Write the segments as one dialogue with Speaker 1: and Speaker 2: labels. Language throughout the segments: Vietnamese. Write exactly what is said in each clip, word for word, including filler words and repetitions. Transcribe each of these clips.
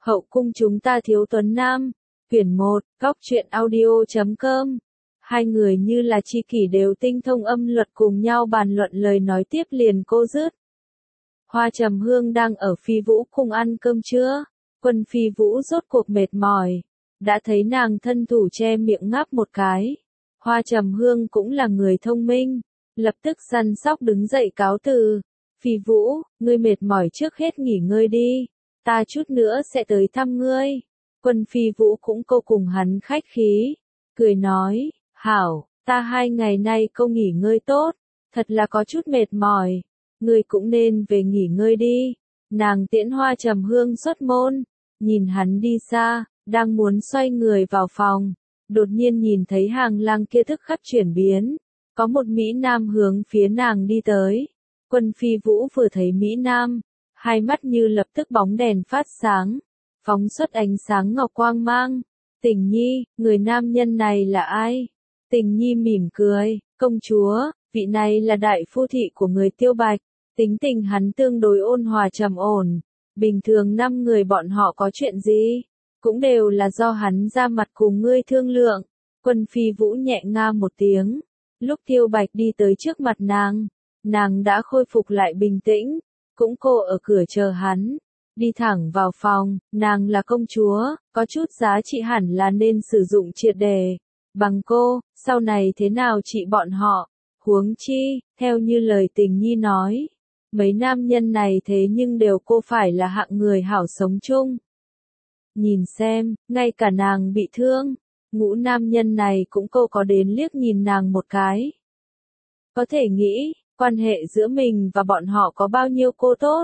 Speaker 1: Hậu cung chúng ta thiếu tuấn nam. Quyển một, góc truyện audio chấm com. Hai người như là tri kỷ đều tinh thông âm luật cùng nhau bàn luận lời nói tiếp liền cô dứt. Hoa Trầm Hương đang ở Phi Vũ cung ăn cơm trưa. Quân Phi Vũ rốt cuộc mệt mỏi. Đã thấy nàng thân thủ che miệng ngáp một cái. Hoa Trầm Hương cũng là người thông minh. Lập tức săn sóc đứng dậy cáo từ. Phi Vũ, ngươi mệt mỏi trước hết nghỉ ngơi đi. Ta chút nữa sẽ tới thăm ngươi. Quân Phi Vũ cũng cô cùng hắn khách khí. Cười nói, hảo, ta hai ngày nay cô nghỉ ngơi tốt. Thật là có chút mệt mỏi. Ngươi cũng nên về nghỉ ngơi đi. Nàng tiễn Hoa Trầm Hương xuất môn. Nhìn hắn đi xa, đang muốn xoay người vào phòng. Đột nhiên nhìn thấy hàng lang kia thức khắc chuyển biến. Có một Mỹ Nam hướng phía nàng đi tới. Quân Phi Vũ vừa thấy Mỹ Nam. Hai mắt như lập tức bóng đèn phát sáng. Phóng xuất ánh sáng ngọc quang mang. Tình Nhi, người nam nhân này là ai? Tình Nhi mỉm cười, công chúa, vị này là đại phu thị của người Tiêu Bạch. Tính tình hắn tương đối ôn hòa trầm ổn. Bình thường năm người bọn họ có chuyện gì? Cũng đều là do hắn ra mặt cùng ngươi thương lượng. Quân Phi Vũ nhẹ nga một tiếng. Lúc Tiêu Bạch đi tới trước mặt nàng, nàng đã khôi phục lại bình tĩnh. Cũng cô ở cửa chờ hắn. Đi thẳng vào phòng, nàng là công chúa, có chút giá trị hẳn là nên sử dụng triệt đề. Bằng cô, sau này thế nào trị bọn họ? Huống chi, theo như lời Tình Nhi nói. Mấy nam nhân này thế nhưng đều cô phải là hạng người hảo sống chung. Nhìn xem, ngay cả nàng bị thương. Ngũ nam nhân này cũng cô có đến liếc nhìn nàng một cái. Có thể nghĩ, quan hệ giữa mình và bọn họ có bao nhiêu cô tốt.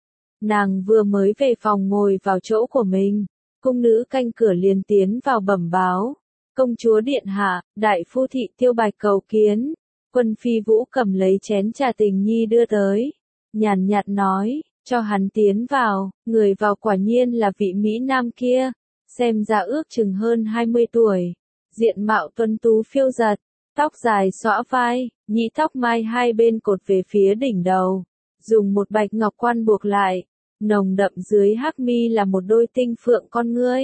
Speaker 1: Nàng vừa mới về phòng ngồi vào chỗ của mình. Cung nữ canh cửa liền tiến vào bẩm báo. Công chúa điện hạ, đại phu thị Tiêu Bạch cầu kiến. Quân Phi Vũ cầm lấy chén trà Tình Nhi đưa tới. Nhàn nhạt nói, cho hắn tiến vào. Người vào quả nhiên là vị Mỹ Nam kia. Xem ra ước chừng hơn hai mươi tuổi. Diện mạo tuấn tú phiêu giật. Tóc dài xõa vai, nhĩ tóc mai hai bên cột về phía đỉnh đầu. Dùng một bạch ngọc quan buộc lại. Nồng đậm dưới hắc mi là một đôi tinh phượng con ngươi.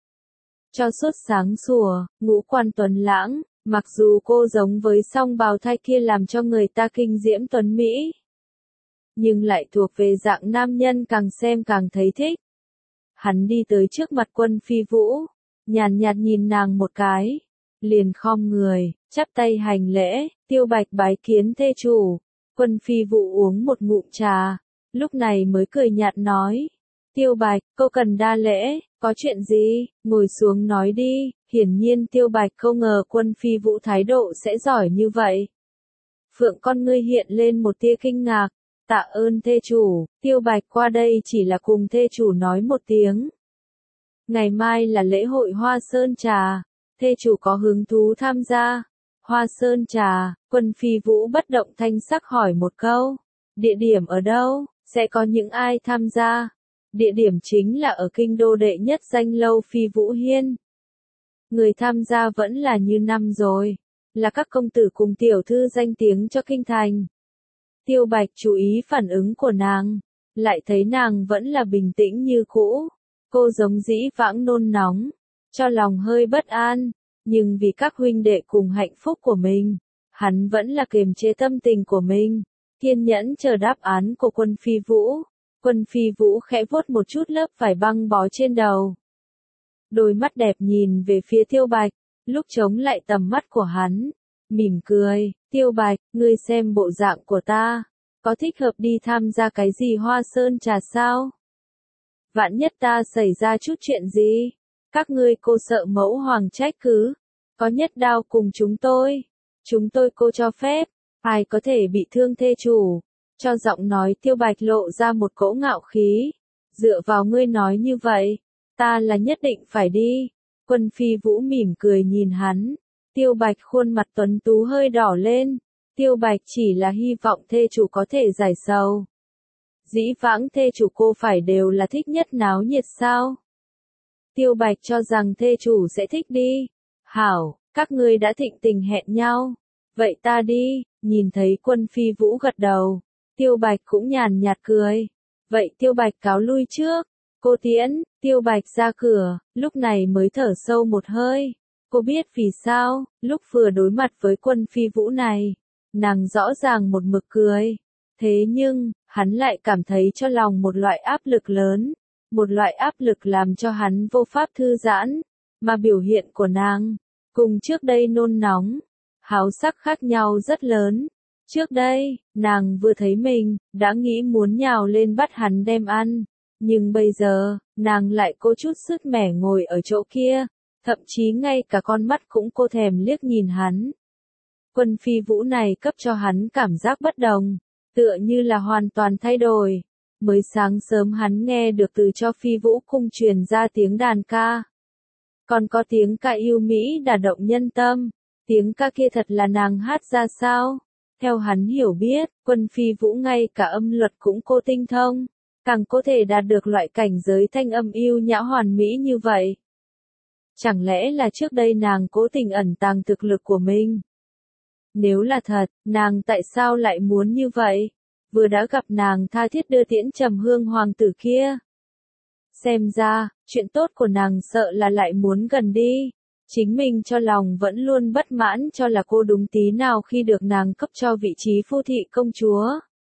Speaker 1: Cho suốt sáng sủa, ngũ quan tuấn lãng, mặc dù cô giống với song bào thai kia làm cho người ta kinh diễm tuấn Mỹ. Nhưng lại thuộc về dạng nam nhân càng xem càng thấy thích. Hắn đi tới trước mặt Quân Phi Vũ, nhàn nhạt nhìn nàng một cái. Liền khom người, chắp tay hành lễ, Tiêu Bạch bái kiến thê chủ. Quân Phi Vũ uống một ngụm trà, lúc này mới cười nhạt nói. Tiêu Bạch, cô cần đa lễ, có chuyện gì, ngồi xuống nói đi. Hiển nhiên Tiêu Bạch không ngờ Quân Phi Vũ thái độ sẽ giỏi như vậy. Phượng con ngươi hiện lên một tia kinh ngạc. Tạ ơn thê chủ, Tiêu Bạch qua đây chỉ là cùng thê chủ nói một tiếng. Ngày mai là lễ hội Hoa Sơn Trà. Thê chủ có hứng thú tham gia. Hoa Sơn Trà, Quân Phi Vũ bất động thanh sắc hỏi một câu. Địa điểm ở đâu? Sẽ có những ai tham gia? Địa điểm chính là ở kinh đô đệ nhất danh lâu Phi Vũ Hiên. Người tham gia vẫn là như năm rồi. Là các công tử cùng tiểu thư danh tiếng cho kinh thành. Tiêu Bạch chú ý phản ứng của nàng. Lại thấy nàng vẫn là bình tĩnh như cũ. Cô giống dĩ vãng nôn nóng. Cho lòng hơi bất an. Nhưng vì các huynh đệ cùng hạnh phúc của mình. Hắn vẫn là kiềm chế tâm tình của mình. Kiên nhẫn chờ đáp án của Quân Phi Vũ. Quân Phi Vũ khẽ vuốt một chút lớp vải băng bó trên đầu. Đôi mắt đẹp nhìn về phía Tiêu Bạch. Lúc chống lại tầm mắt của hắn. Mỉm cười, Tiêu Bạch, ngươi xem bộ dạng của ta. Có thích hợp đi tham gia cái gì Hoa Sơn Trà sao? Vạn nhất ta xảy ra chút chuyện gì? Các ngươi cô sợ mẫu hoàng trách cứ. Có nhất đao cùng chúng tôi. Chúng tôi cô cho phép. Ai có thể bị thương thê chủ. Cho giọng nói Tiêu Bạch lộ ra một cỗ ngạo khí. Dựa vào ngươi nói như vậy. Ta là nhất định phải đi. Quân Phi Vũ mỉm cười nhìn hắn. Tiêu Bạch khuôn mặt tuấn tú hơi đỏ lên. Tiêu Bạch chỉ là hy vọng thê chủ có thể giải sầu. Dĩ vãng thê chủ cô phải đều là thích nhất náo nhiệt sao? Tiêu Bạch cho rằng thê chủ sẽ thích đi. Hảo, các ngươi đã thịnh tình hẹn nhau. Vậy ta đi, nhìn thấy Quân Phi Vũ gật đầu. Tiêu Bạch cũng nhàn nhạt cười. Vậy Tiêu Bạch cáo lui trước. Cô tiễn, Tiêu Bạch ra cửa, lúc này mới thở sâu một hơi. Cô biết vì sao, lúc vừa đối mặt với Quân Phi Vũ này, nàng rõ ràng một mực cười. Thế nhưng, hắn lại cảm thấy cho lòng một loại áp lực lớn, một loại áp lực làm cho hắn vô pháp thư giãn, mà biểu hiện của nàng, cùng trước đây nôn nóng, háo sắc khác nhau rất lớn. Trước đây, nàng vừa thấy mình, đã nghĩ muốn nhào lên bắt hắn đem ăn, nhưng bây giờ, nàng lại có chút sứt mẻ ngồi ở chỗ kia, thậm chí ngay cả con mắt cũng cô thèm liếc nhìn hắn. Quân Phi Vũ này cấp cho hắn cảm giác bất đồng, tựa như là hoàn toàn thay đổi. Mới sáng sớm hắn nghe được từ cho Phi Vũ cung truyền ra tiếng đàn ca. Còn có tiếng ca yêu mỹ đả động nhân tâm, tiếng ca kia thật là nàng hát ra sao? Theo hắn hiểu biết, Quân Phi Vũ ngay cả âm luật cũng cô tinh thông, càng có thể đạt được loại cảnh giới thanh âm yêu nhã hoàn mỹ như vậy. Chẳng lẽ là trước đây nàng cố tình ẩn tàng thực lực của mình? Nếu là thật, nàng tại sao lại muốn như vậy? Vừa đã gặp nàng tha thiết đưa tiễn Trầm Hương hoàng tử kia. Xem ra, chuyện tốt của nàng sợ là lại muốn gần đi. Chính mình cho lòng vẫn luôn bất mãn cho là cô đúng tí nào khi được nàng cấp cho vị trí phu thị công chúa.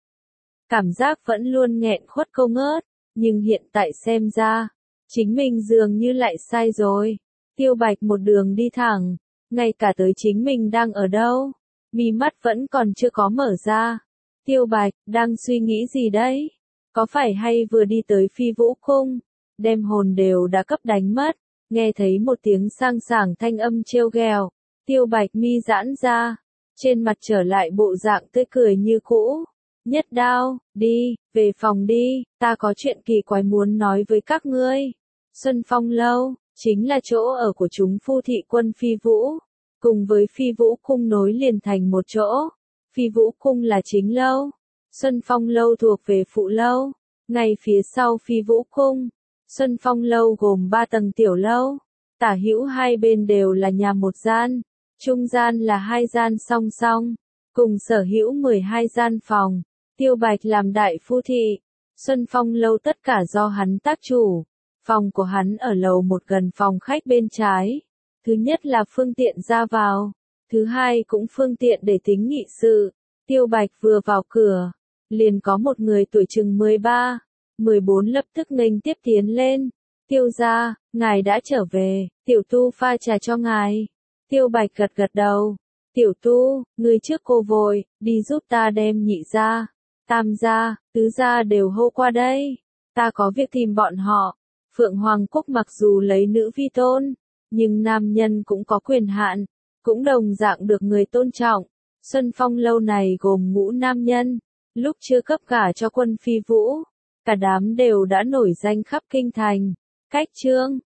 Speaker 1: Cảm giác vẫn luôn nghẹn khuất câu ngớt, nhưng hiện tại xem ra, chính mình dường như lại sai rồi. Tiêu Bạch một đường đi thẳng, ngay cả tới chính mình đang ở đâu, mí mắt vẫn còn chưa có mở ra. Tiêu Bạch, đang suy nghĩ gì đấy? Có phải hay vừa đi tới Phi Vũ cung, đem hồn đều đã cấp đánh mất, nghe thấy một tiếng sang sảng thanh âm trêu ghẹo, Tiêu Bạch mi giãn ra, trên mặt trở lại bộ dạng tươi cười như cũ. Nhất Đao, đi, về phòng đi, ta có chuyện kỳ quái muốn nói với các ngươi. Xuân Phong lâu, chính là chỗ ở của chúng phu thị Quân Phi Vũ, cùng với Phi Vũ cung nối liền thành một chỗ. Phi Vũ cung là chính lâu, Xuân Phong lâu thuộc về phụ lâu, ngay phía sau Phi Vũ cung. Xuân Phong lâu gồm ba tầng tiểu lâu, tả hữu hai bên đều là nhà một gian, trung gian là hai gian song song, cùng sở hữu mười hai gian phòng. Tiêu Bạch làm đại phu thị, Xuân Phong lâu tất cả do hắn tác chủ. Phòng của hắn ở lầu một gần phòng khách bên trái. Thứ nhất là phương tiện ra vào, thứ hai cũng phương tiện để tính nghị sự. Tiêu Bạch vừa vào cửa, liền có một người tuổi chừng mười ba, mười bốn lập tức nghênh tiếp tiến lên. Tiêu gia, ngài đã trở về, tiểu tu pha trà cho ngài. Tiêu Bạch gật gật đầu. Tiểu tu, ngươi trước cô vội, đi giúp ta đem nhị gia, tam gia, tứ gia đều hô qua đây. Ta có việc tìm bọn họ. Phượng Hoàng Quốc mặc dù lấy nữ vi tôn, nhưng nam nhân cũng có quyền hạn, cũng đồng dạng được người tôn trọng. Xuân Phong lâu này gồm ngũ nam nhân, lúc chưa cấp gả cho Quân Phi Vũ, cả đám đều đã nổi danh khắp kinh thành. Cách chương